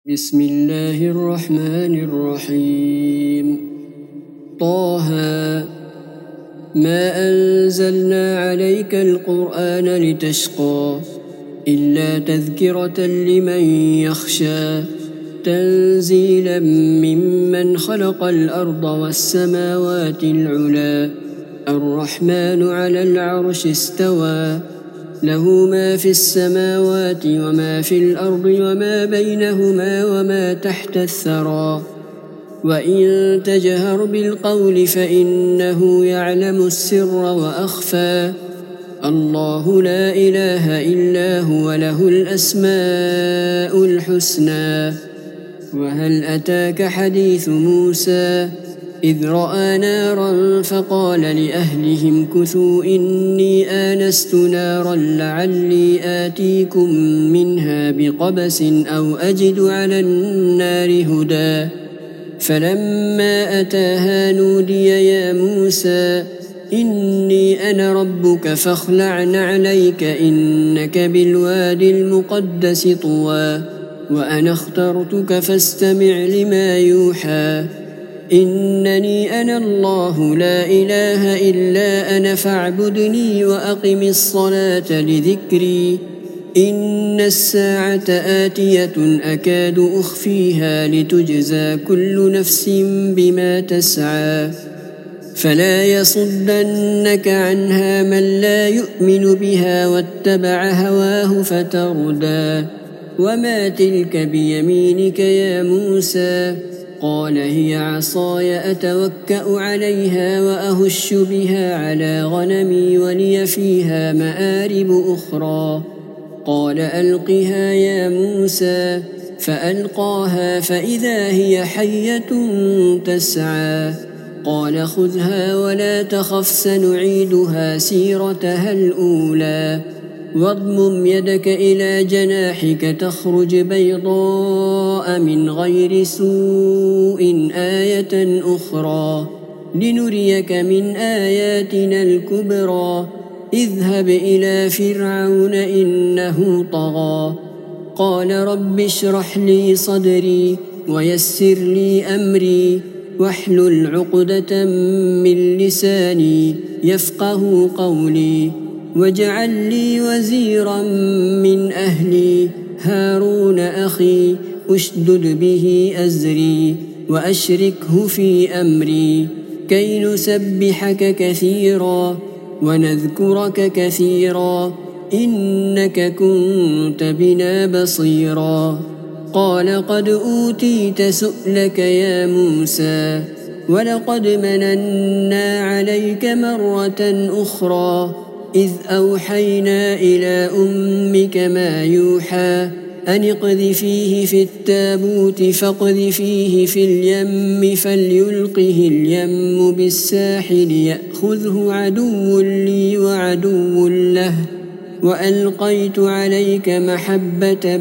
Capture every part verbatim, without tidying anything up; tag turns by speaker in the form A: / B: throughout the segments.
A: بسم الله الرحمن الرحيم. طه ما أنزلنا عليك القرآن لتشقى إلا تذكرة لمن يخشى تنزيلا ممن خلق الأرض والسماوات العلى الرحمن على العرش استوى له ما في السماوات وما في الأرض وما بينهما وما تحت الثرى وإن تجهر بالقول فإنه يعلم السر وأخفى الله لا إله إلا هو له الأسماء الحسنى. وهل أتاك حديث موسى إذ رأى نارا فقال لأهلهم كثوا إني آنست نارا لعلي آتيكم منها بقبس أو أجد على النار هدى فلما أتاها نودي يا موسى إني أنا ربك فاخلع نعليك إنك بالوادي المقدس طوى وأنا اخترتك فاستمع لما يوحى إنني أنا الله لا إله إلا أنا فاعبدني وأقم الصلاة لذكري إن الساعة آتية أكاد أخفيها لتجزى كل نفس بما تسعى فلا يصدنك عنها من لا يؤمن بها واتبع هواه فتردى وما تلك بيمينك يا موسى قال هي عصاي أتوكأ عليها وأهش بها على غنمي ولي فيها مآرب أخرى قال ألقها يا موسى فألقاها فإذا هي حية تسعى قال خذها ولا تخف سنعيدها سيرتها الأولى واضمم يدك إلى جناحك تخرج بيضاء من غير سوء آية أخرى لنريك من آياتنا الكبرى اذهب إلى فرعون إنه طغى قال رب اشرح لي صدري ويسر لي أمري واحلل عقدة من لساني يفقه قولي واجعل لي وزيرا من أهلي هارون أخي أشدد به أزري وأشركه في أمري كي نسبحك كثيرا ونذكرك كثيرا إنك كنت بنا بصيرا قال قد أوتيت سؤلك يا موسى ولقد مننا عليك مرة أخرى إذ أوحينا إلى أمك ما يوحى أن اقذفيه في التابوت فاقذفيه في اليم فليلقه اليم بالساحل يأخذه عدو لي وعدو له وألقيت عليك محبة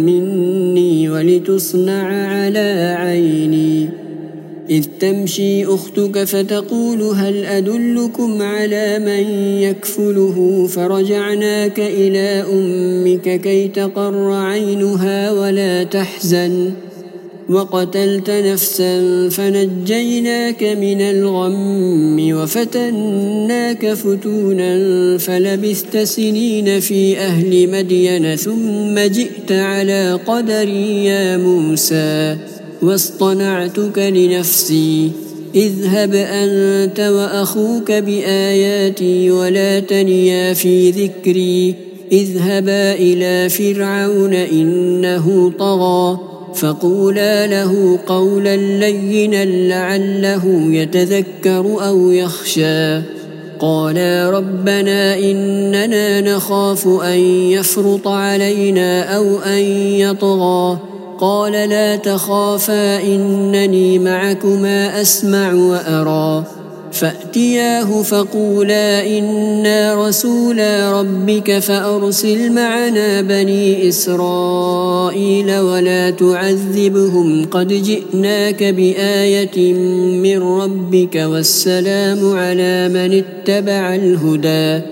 A: مني ولتصنع على عيني إذ تمشي أختك فتقول هل أدلكم على من يكفله فرجعناك إلى أمك كي تقر عينها ولا تحزن وقتلت نفسا فنجيناك من الغم وفتناك فتونا فلبثت سنين في أهل مدين ثم جئت على قدري يا موسى واصطنعتك لنفسي اذهب أنت وأخوك بآياتي ولا تنيا في ذكري اذهبا إلى فرعون إنه طغى فقولا له قولا لينا لعله يتذكر أو يخشى قالا ربنا إننا نخاف أن يفرط علينا أو أن يطغى قال لا تخافا إنني معكما أسمع وأرى فأتياه فقولا إنا رسولا ربك فأرسل معنا بني إسرائيل ولا تعذبهم قد جئناك بآية من ربك والسلام على من اتبع الهدى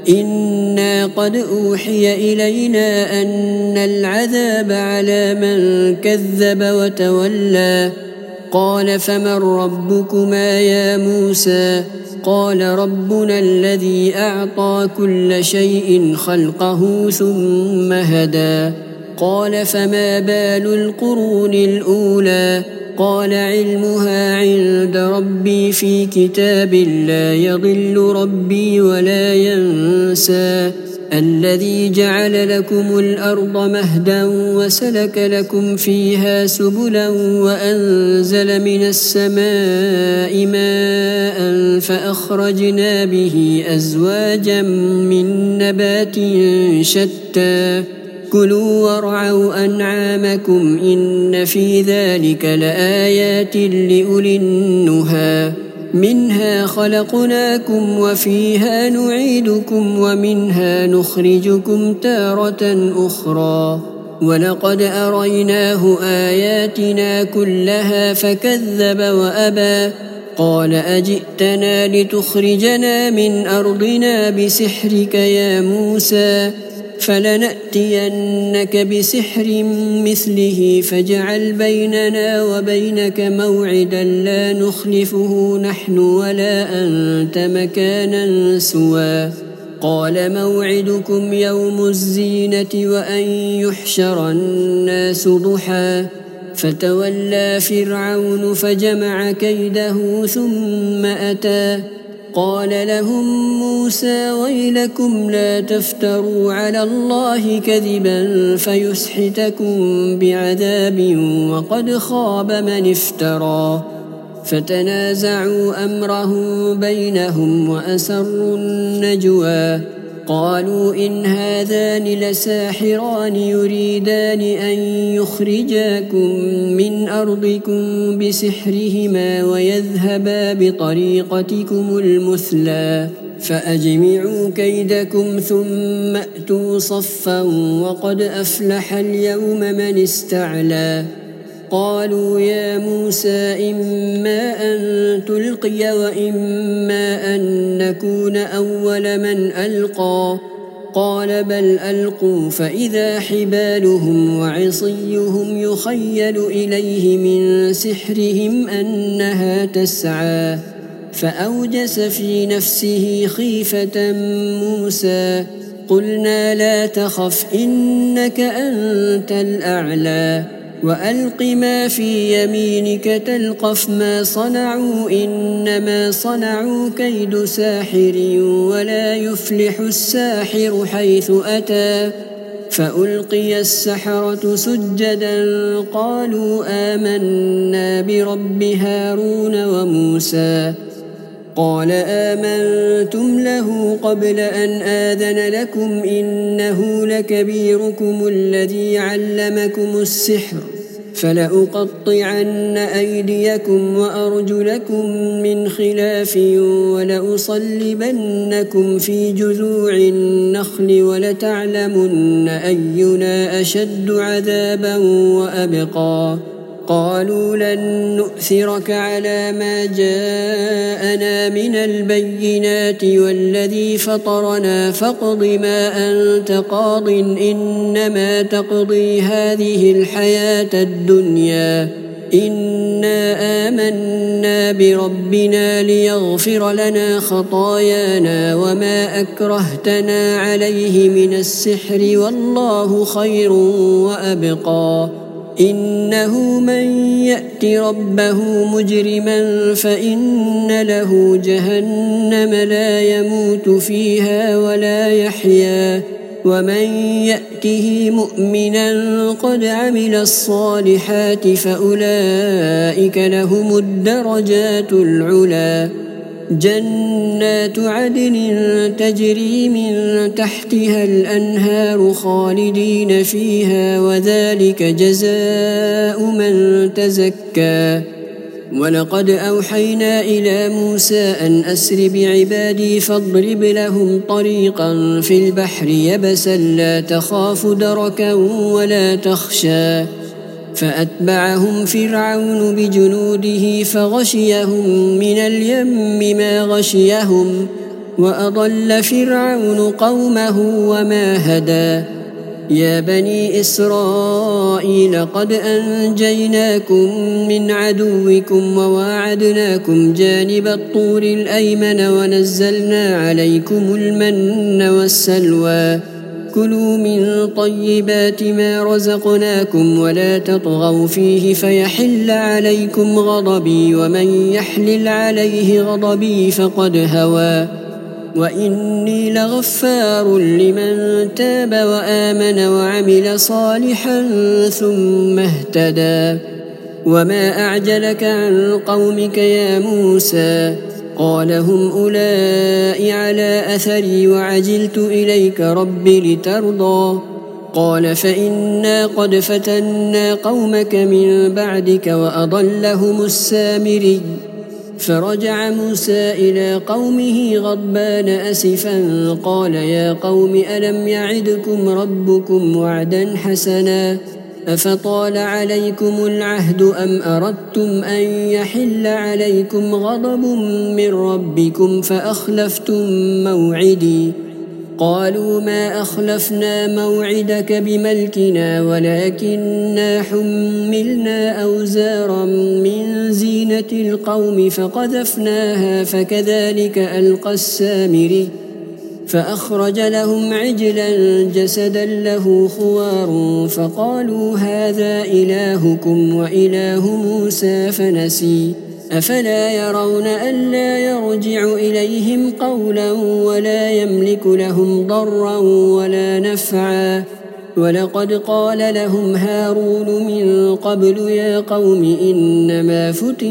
A: إنا قد أوحي إلينا أن العذاب على من كذب وتولى قال فمن ربكما يا موسى قال ربنا الذي أعطى كل شيء خلقه ثم هدى قال فما بال القرون الأولى قال علمها عند ربي في كتاب لا يضل ربي ولا ينسى الذي جعل لكم الأرض مهدا وسلك لكم فيها سبلا وأنزل من السماء ماء فأخرجنا به أزواجا من نبات شتى كلوا وارعوا أنعامكم إن في ذلك لآيات لأولي النهى منها خلقناكم وفيها نعيدكم ومنها نخرجكم تارة أخرى ولقد أريناه آياتنا كلها فكذب وأبى قال أجئتنا لتخرجنا من أرضنا بسحرك يا موسى فلنأتينك بسحر مثله فاجعل بيننا وبينك موعدا لا نخلفه نحن ولا أنت مكانا سوى قال موعدكم يوم الزينة وأن يحشر الناس ضحى فتولى فرعون فجمع كيده ثم أتى قال لهم موسى ويلكم لا تفتروا على الله كذبا فيسحتكم بعذاب وقد خاب من افترى فتنازعوا أمرهم بينهم وأسروا النجوى قالوا إن هذان لساحران يريدان أن يخرجاكم من أرضكم بسحرهما ويذهبا بطريقتكم المثلى فأجمعوا كيدكم ثم أتوا صفا وقد أفلح اليوم من استعلى قالوا يا موسى إما أن تلقي وإما أن نكون أول من ألقى قال بل ألقوا فإذا حبالهم وعصيهم يخيل إليه من سحرهم أنها تسعى فأوجس في نفسه خيفة موسى قلنا لا تخف إنك أنت الأعلى وألق ما في يمينك تلقف ما صنعوا إنما صنعوا كيد ساحر ولا يفلح الساحر حيث أتى فألقي السحرة سجدا قالوا آمنا برب هارون وموسى قال آمنتم له قبل أن آذن لكم إنه لكبيركم الذي علمكم السحر فلأقطعن أيديكم وأرجلكم من خلاف ولأصلبنكم في جذوع النخل ولتعلمن أينا أشد عذابا وأبقى قالوا لن نؤثرك على ما جاءنا من البينات والذي فطرنا فاقض ما أنت قاض إنما تقضي هذه الحياة الدنيا إنا آمنا بربنا ليغفر لنا خطايانا وما أكرهتنا عليه من السحر والله خير وأبقى إنه من يأت ربه مجرما فإن له جهنم لا يموت فيها ولا يحيا ومن يأته مؤمنا قد عمل الصالحات فأولئك لهم الدرجات العلى جنات عدن تجري من تحتها الأنهار خالدين فيها وذلك جزاء من تزكى ولقد أوحينا إلى موسى أن أسر بعبادي فاضرب لهم طريقا في البحر يبسا لا تخاف دركا ولا تخشى فأتبعهم فرعون بجنوده فغشيهم من اليم ما غشيهم وأضل فرعون قومه وما هدى يا بني إسرائيل قد أنجيناكم من عدوكم وواعدناكم جانب الطور الأيمن ونزلنا عليكم المن والسلوى كلوا من طيبات ما رزقناكم ولا تطغوا فيه فيحل عليكم غضبي ومن يحلل عليه غضبي فقد هوى وإني لغفار لمن تاب وآمن وعمل صالحا ثم اهتدى وما أعجلك عن قومك يا موسى قال هم أولئك على أثري وعجلت إليك رب لترضى قال فإنا قد فتنا قومك من بعدك وأضلهم السامري فرجع موسى إلى قومه غضبان أسفا قال يا قوم ألم يعدكم ربكم وعدا حسنا أفطال عليكم العهد أم أردتم أن يحل عليكم غضب من ربكم فأخلفتم موعدي قالوا ما أخلفنا موعدك بملكنا ولكننا حملنا أوزارا من زينة القوم فقذفناها فكذلك ألقى السامري فأخرج لهم عجلا جسدا له خوار فقالوا هذا إلهكم وإله موسى فنسي أفلا يرون ألا يرجع إليهم قولا ولا يملك لهم ضرا ولا نفعا ولقد قال لهم هارون من قبل يا قوم إنما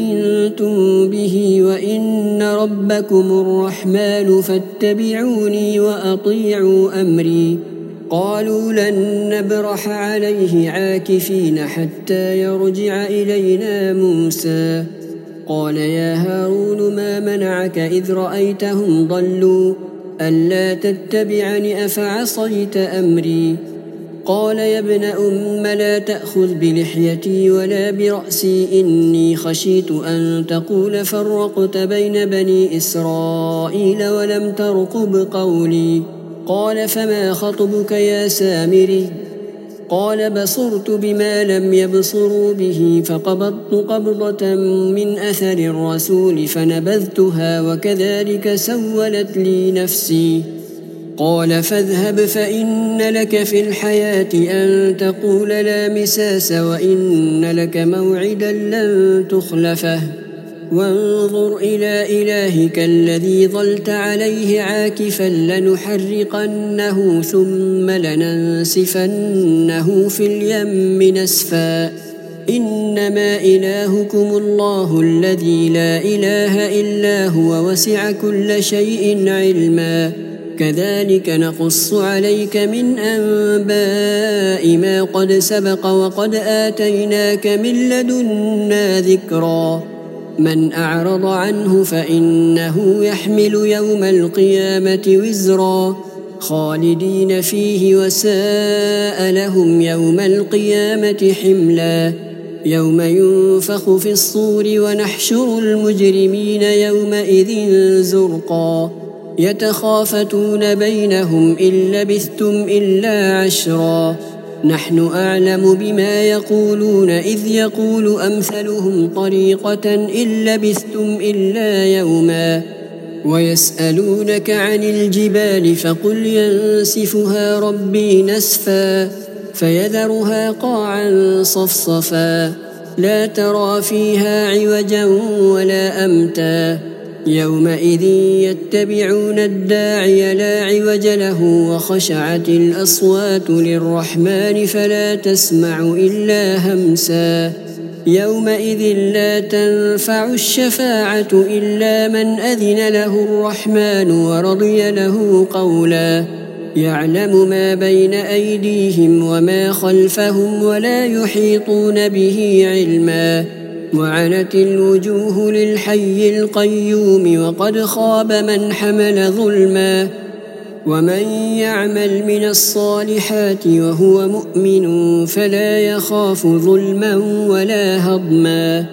A: فتنتم به وإن ربكم الرحمن فاتبعوني وأطيعوا أمري قالوا لن نبرح عليه عاكفين حتى يرجع إلينا موسى قال يا هارون ما منعك إذ رأيتهم ضلوا ألا تتبعني أفعصيت أمري قال يا ابن أم لا تأخذ بلحيتي ولا برأسي إني خشيت أن تقول فرقت بين بني إسرائيل ولم ترقب قولي قال فما خطبك يا سامري قال بصرت بما لم يبصروا به فقبضت قبضة من أثر الرسول فنبذتها وكذلك سولت لي نفسي قال فاذهب فإن لك في الحياة أن تقول لا مساس وإن لك موعدا لن تخلفه وانظر إلى إلهك الذي ظلت عليه عاكفا لنحرقنه ثم لننسفنه في اليم نسفا إنما إلهكم الله الذي لا إله إلا هو وسع كل شيء علما كذلك نقص عليك من أنباء ما قد سبق وقد آتيناك من لدنا ذكرا من أعرض عنه فإنه يحمل يوم القيامة وزرا خالدين فيه وساء لهم يوم القيامة حملا يوم ينفخ في الصور ونحشر المجرمين يومئذ زرقا يتخافتون بينهم إن لبثتم إلا عشرا نحن أعلم بما يقولون إذ يقول أمثلهم طريقة إن لبثتم إلا يوما ويسألونك عن الجبال فقل ينسفها ربي نسفا فيذرها قاعا صفصفا لا ترى فيها عوجا ولا أمتا يومئذ يتبعون الداعي لا عوج له وخشعت الأصوات للرحمن فلا تسمع إلا همسا يومئذ لا تنفع الشفاعة إلا من أذن له الرحمن ورضي له قولا يعلم ما بين أيديهم وما خلفهم ولا يحيطون به علما وعنت الوجوه للحي القيوم وقد خاب من حمل ظلما ومن يعمل من الصالحات وهو مؤمن فلا يخاف ظلما ولا هضما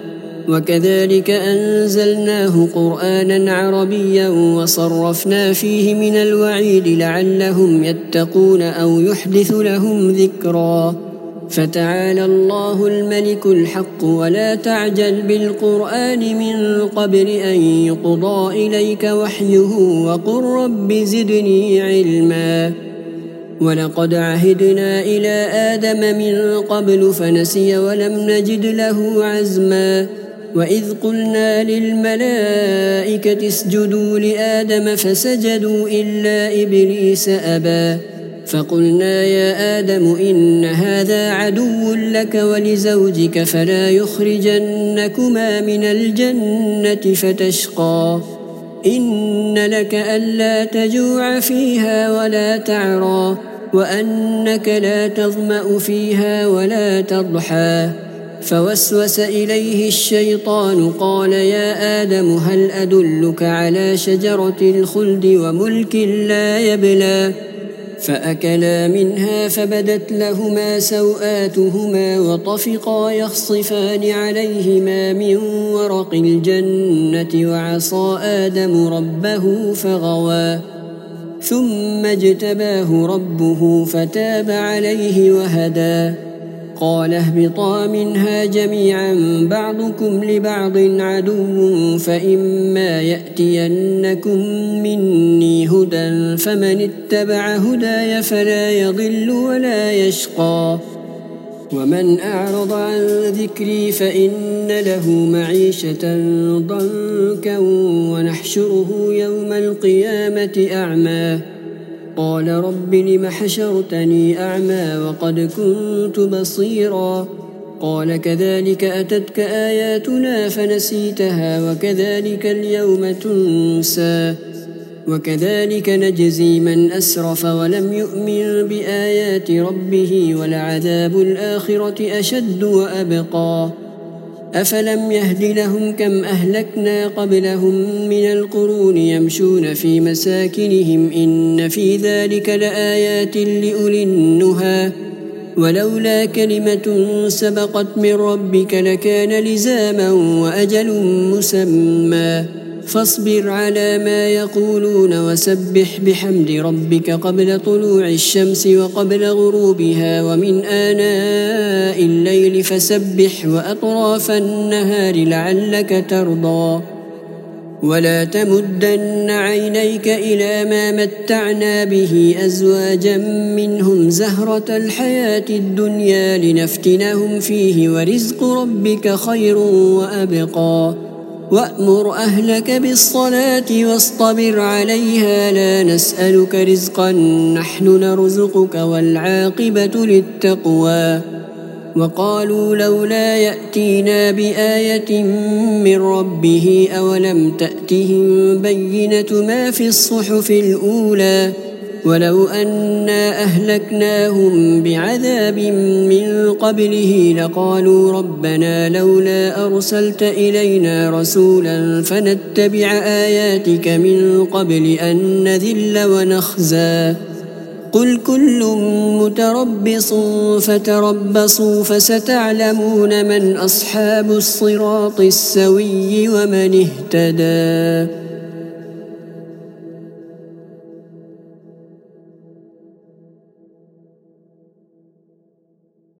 A: وكذلك أنزلناه قرآنا عربيا وصرفنا فيه من الوعيد لعلهم يتقون أو يحدث لهم ذكرا. فتعالى الله الملك الحق ولا تعجل بالقرآن من قبل أن يقضى إليك وحيه وقل رب زدني علما. ولقد عهدنا إلى آدم من قبل فنسي ولم نجد له عزما. وإذ قلنا للملائكة اسجدوا لآدم فسجدوا إلا إبليس أبى. فقلنا يا آدم إن هذا عدو لك ولزوجك فلا يخرجنكما من الجنة فتشقى. إن لك ألا تجوع فيها ولا تعرى وأنك لا تظمأ فيها ولا تضحى. فوسوس إليه الشيطان قال يا آدم هل أدلك على شجرة الخلد وملك لا يبلى. فأكلا منها فبدت لهما سوآتهما وطفقا يخصفان عليهما من ورق الجنة وعصى آدم ربه فغوى. ثم اجتباه ربه فتاب عليه وهدى. قال اهبطا منها جميعا بعضكم لبعض عدو فإما يأتينكم مني هدى فمن اتبع هداي فلا يضل ولا يشقى. ومن أعرض عن ذكري فإن له معيشة ضنكا ونحشره يوم القيامة أعمى. قال رب لم حشرتني أعمى وقد كنت بصيرا. قال كذلك أتتك آياتنا فنسيتها وكذلك اليوم تنسى. وكذلك نجزي من أسرف ولم يؤمن بآيات ربه ولعذاب الآخرة أشد وأبقى. أفلم يهد لهم كم أهلكنا قبلهم من القرون يمشون في مساكنهم إن في ذلك لآيات لأولي النهى. ولولا كلمة سبقت من ربك لكان لزاما وأجل مسمى. فاصبر على ما يقولون وسبح بحمد ربك قبل طلوع الشمس وقبل غروبها ومن آناء الليل فسبح وأطراف النهار لعلك ترضى. ولا تمدن عينيك إلى ما متعنا به أزواجا منهم زهرة الحياة الدنيا لنفتنهم فيه ورزق ربك خير وأبقى. وأمر أهلك بالصلاة واصطبر عليها لا نسألك رزقا نحن نرزقك والعاقبة للتقوى. وقالوا لولا يأتينا بآية من ربه أولم تأتهم بينة ما في الصحف الأولى. ولو أنا أهلكناهم بعذاب من قبله لقالوا ربنا لولا أرسلت إلينا رسولا فنتبع آياتك من قبل أن نذل ونخزى. قل كل متربص فتربصوا فستعلمون من أصحاب الصراط السوي ومن اهتدى.